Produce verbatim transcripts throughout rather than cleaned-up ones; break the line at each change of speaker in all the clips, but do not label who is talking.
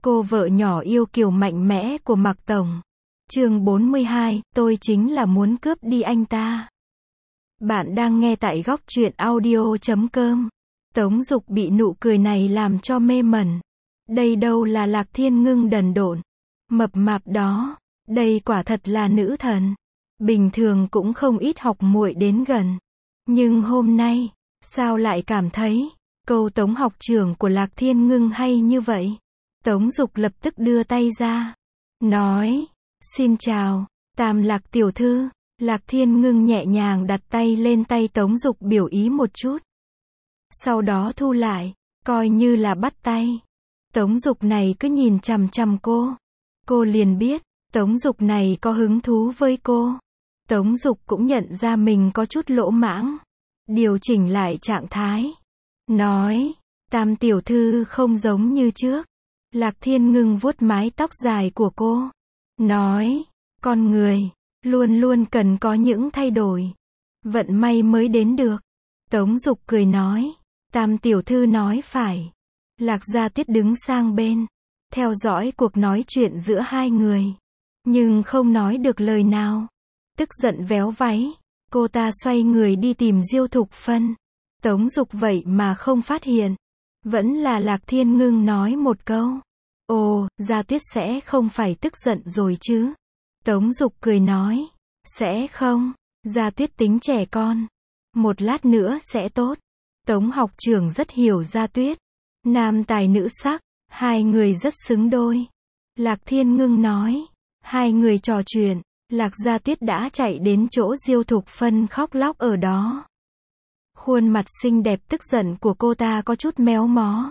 Cô vợ nhỏ yêu kiều mạnh mẽ của Mạc Tổng. Chương bốn mươi hai, tôi chính là muốn cướp đi anh ta. Bạn đang nghe tại góc truyện audio chấm com. Tống Dục bị nụ cười này làm cho mê mẩn. Đây đâu là Lạc Thiên Ngưng đần độn, mập mạp đó, đây quả thật là nữ thần. Bình thường cũng không ít học muội đến gần. Nhưng hôm nay, sao lại cảm thấy, câu Tống học trưởng của Lạc Thiên Ngưng hay như vậy? Tống Dục lập tức đưa tay ra, nói, xin chào, Tam Lạc tiểu thư. Lạc Thiên Ngưng nhẹ nhàng đặt tay lên tay Tống Dục biểu ý một chút. Sau đó thu lại, coi như là bắt tay. Tống Dục này cứ nhìn chằm chằm cô. Cô liền biết, Tống Dục này có hứng thú với cô. Tống Dục cũng nhận ra mình có chút lỗ mãng. Điều chỉnh lại trạng thái. Nói, Tam tiểu thư không giống như trước. Lạc Thiên Ngưng vuốt mái tóc dài của cô. Nói, con người, luôn luôn cần có những thay đổi. Vận may mới đến được. Tống Dục cười nói, Tam tiểu thư nói phải. Lạc Gia Tuyết đứng sang bên, theo dõi cuộc nói chuyện giữa hai người. Nhưng không nói được lời nào. Tức giận véo váy, cô ta xoay người đi tìm Diêu Thục Phân. Tống Dục vậy mà không phát hiện. Vẫn là Lạc Thiên Ngưng nói một câu. Ồ, Gia Tuyết sẽ không phải tức giận rồi chứ? Tống Dục cười nói, sẽ không, Gia Tuyết tính trẻ con. Một lát nữa sẽ tốt. Tống học trưởng rất hiểu Gia Tuyết. Nam tài nữ sắc, hai người rất xứng đôi. Lạc Thiên Ngưng nói, hai người trò chuyện, Lạc Gia Tuyết đã chạy đến chỗ Diêu Thục Phân khóc lóc ở đó. Khuôn mặt xinh đẹp tức giận của cô ta có chút méo mó.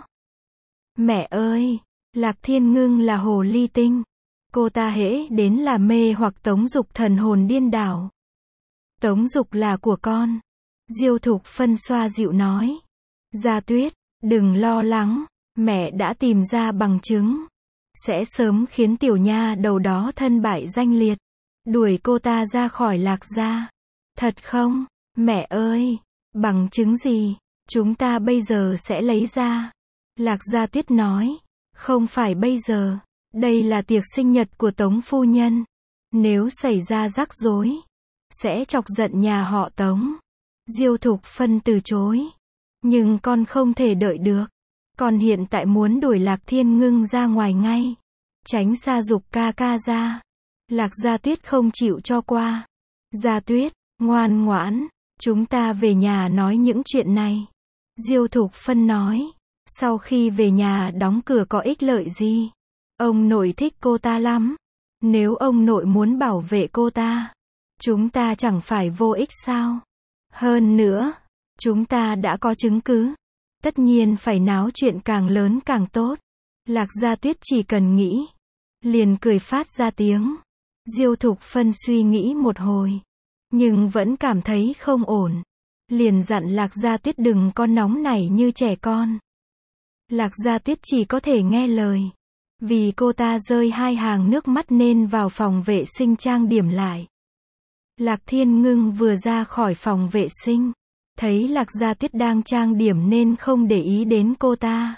Mẹ ơi, Lạc Thiên Ngưng là hồ ly tinh. Cô ta hễ đến là mê hoặc Tống Dục thần hồn điên đảo. Tống Dục là của con. Diêu Thục Phân xoa dịu nói. Gia Tuyết, đừng lo lắng, mẹ đã tìm ra bằng chứng. Sẽ sớm khiến tiểu nha đầu đó thân bại danh liệt. Đuổi cô ta ra khỏi Lạc gia. Thật không? Mẹ ơi, bằng chứng gì? Chúng ta bây giờ sẽ lấy ra. Lạc Gia Tuyết nói. Không phải bây giờ. Đây là tiệc sinh nhật của Tống phu nhân. Nếu xảy ra rắc rối, sẽ chọc giận nhà họ Tống. Diêu Thục Phân từ chối. Nhưng con không thể đợi được. Con hiện tại muốn đuổi Lạc Thiên Ngưng ra ngoài ngay. Tránh xa Dục ca ca ra. Lạc Gia Tuyết không chịu cho qua. Gia Tuyết, ngoan ngoãn, chúng ta về nhà nói những chuyện này. Diêu Thục Phân nói. Sau khi về nhà đóng cửa có ích lợi gì? Ông nội thích cô ta lắm. Nếu ông nội muốn bảo vệ cô ta, chúng ta chẳng phải vô ích sao? Hơn nữa, chúng ta đã có chứng cứ. Tất nhiên phải náo chuyện càng lớn càng tốt. Lạc Gia Tuyết chỉ cần nghĩ, liền cười phát ra tiếng. Diêu Thục Phân suy nghĩ một hồi, nhưng vẫn cảm thấy không ổn. Liền dặn Lạc Gia Tuyết đừng có nóng nảy như trẻ con. Lạc Gia Tuyết chỉ có thể nghe lời. Vì cô ta rơi hai hàng nước mắt nên vào phòng vệ sinh trang điểm lại. Lạc Thiên Ngưng vừa ra khỏi phòng vệ sinh, thấy Lạc Gia Tuyết đang trang điểm nên không để ý đến cô ta.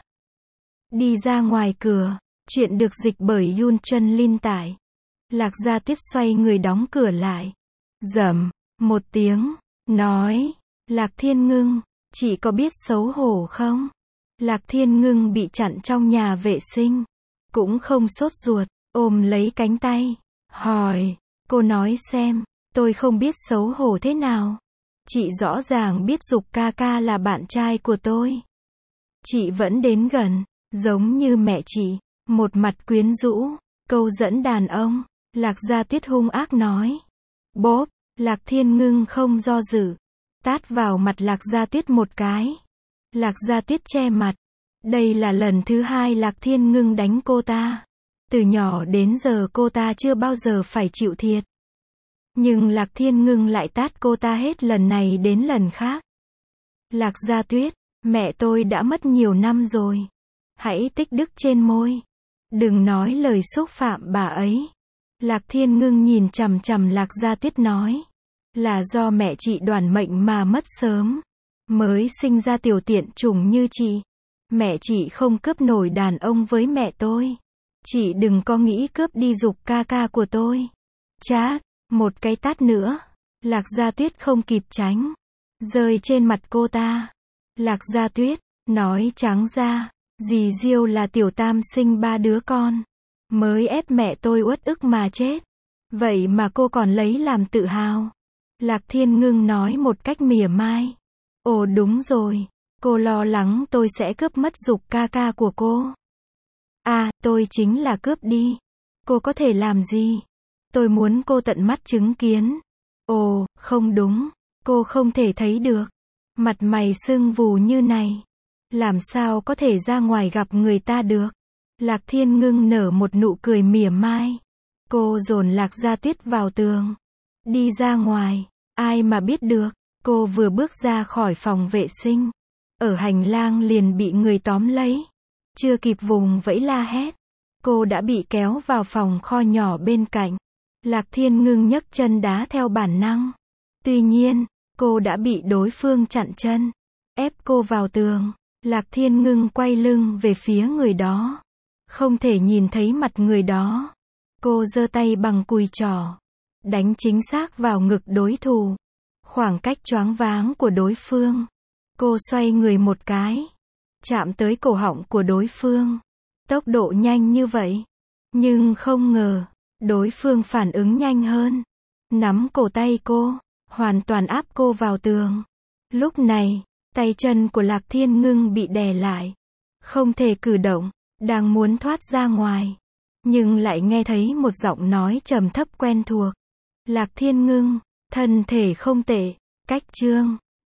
Đi ra ngoài cửa, chuyện được dịch bởi Yun Chân Linh tải. Lạc Gia Tuyết xoay người đóng cửa lại. Rầm, một tiếng, nói, Lạc Thiên Ngưng, chị có biết xấu hổ không? Lạc Thiên Ngưng bị chặn trong nhà vệ sinh. Cũng không sốt ruột, ôm lấy cánh tay, hỏi, cô nói xem, tôi không biết xấu hổ thế nào. Chị rõ ràng biết Dục ca ca là bạn trai của tôi. Chị vẫn đến gần, giống như mẹ chị, một mặt quyến rũ, câu dẫn đàn ông. Lạc Gia Tuyết hung ác nói. Bốp, Lạc Thiên Ngưng không do dự, tát vào mặt Lạc Gia Tuyết một cái. Lạc Gia Tuyết che mặt. Đây là lần thứ hai Lạc Thiên Ngưng đánh cô ta. Từ nhỏ đến giờ cô ta chưa bao giờ phải chịu thiệt. Nhưng Lạc Thiên Ngưng lại tát cô ta hết lần này đến lần khác. Lạc Gia Tuyết, mẹ tôi đã mất nhiều năm rồi. Hãy tích đức trên môi. Đừng nói lời xúc phạm bà ấy. Lạc Thiên Ngưng nhìn chằm chằm Lạc Gia Tuyết nói. Là do mẹ chị đoản mệnh mà mất sớm. Mới sinh ra tiểu tiện chủng như chị. Mẹ chị không cướp nổi đàn ông với mẹ tôi. Chị đừng có nghĩ cướp đi Dục ca ca của tôi. Chát, một cái tát nữa. Lạc Gia Tuyết không kịp tránh, rơi trên mặt cô ta. Lạc Gia Tuyết, nói trắng ra, dì Diêu là tiểu tam sinh ba đứa con, mới ép mẹ tôi uất ức mà chết. Vậy mà cô còn lấy làm tự hào. Lạc Thiên Ngưng nói một cách mỉa mai. Ồ đúng rồi, cô lo lắng tôi sẽ cướp mất Dục ca ca của cô. À, tôi chính là cướp đi. Cô có thể làm gì? Tôi muốn cô tận mắt chứng kiến. Ồ, không đúng, cô không thể thấy được. Mặt mày sưng vù như này, làm sao có thể ra ngoài gặp người ta được? Lạc Thiên Ngưng nở một nụ cười mỉa mai. Cô dồn Lạc Gia Tuyết vào tường, đi ra ngoài. Ai mà biết được, cô vừa bước ra khỏi phòng vệ sinh, ở hành lang liền bị người tóm lấy. Chưa kịp vùng vẫy la hét, cô đã bị kéo vào phòng kho nhỏ bên cạnh. Lạc Thiên Ngưng nhấc chân đá theo bản năng. Tuy nhiên, cô đã bị đối phương chặn chân, ép cô vào tường. Lạc Thiên Ngưng quay lưng về phía người đó, không thể nhìn thấy mặt người đó. Cô giơ tay bằng cùi trỏ, đánh chính xác vào ngực đối thủ. Khoảng cách choáng váng của đối phương. Cô xoay người một cái, chạm tới cổ họng của đối phương. Tốc độ nhanh như vậy. Nhưng không ngờ, đối phương phản ứng nhanh hơn. Nắm cổ tay cô, hoàn toàn áp cô vào tường. Lúc này, tay chân của Lạc Thiên Ngưng bị đè lại, không thể cử động, đang muốn thoát ra ngoài. Nhưng lại nghe thấy một giọng nói trầm thấp quen thuộc. Lạc Thiên Ngưng, thân thể không tệ, cách chương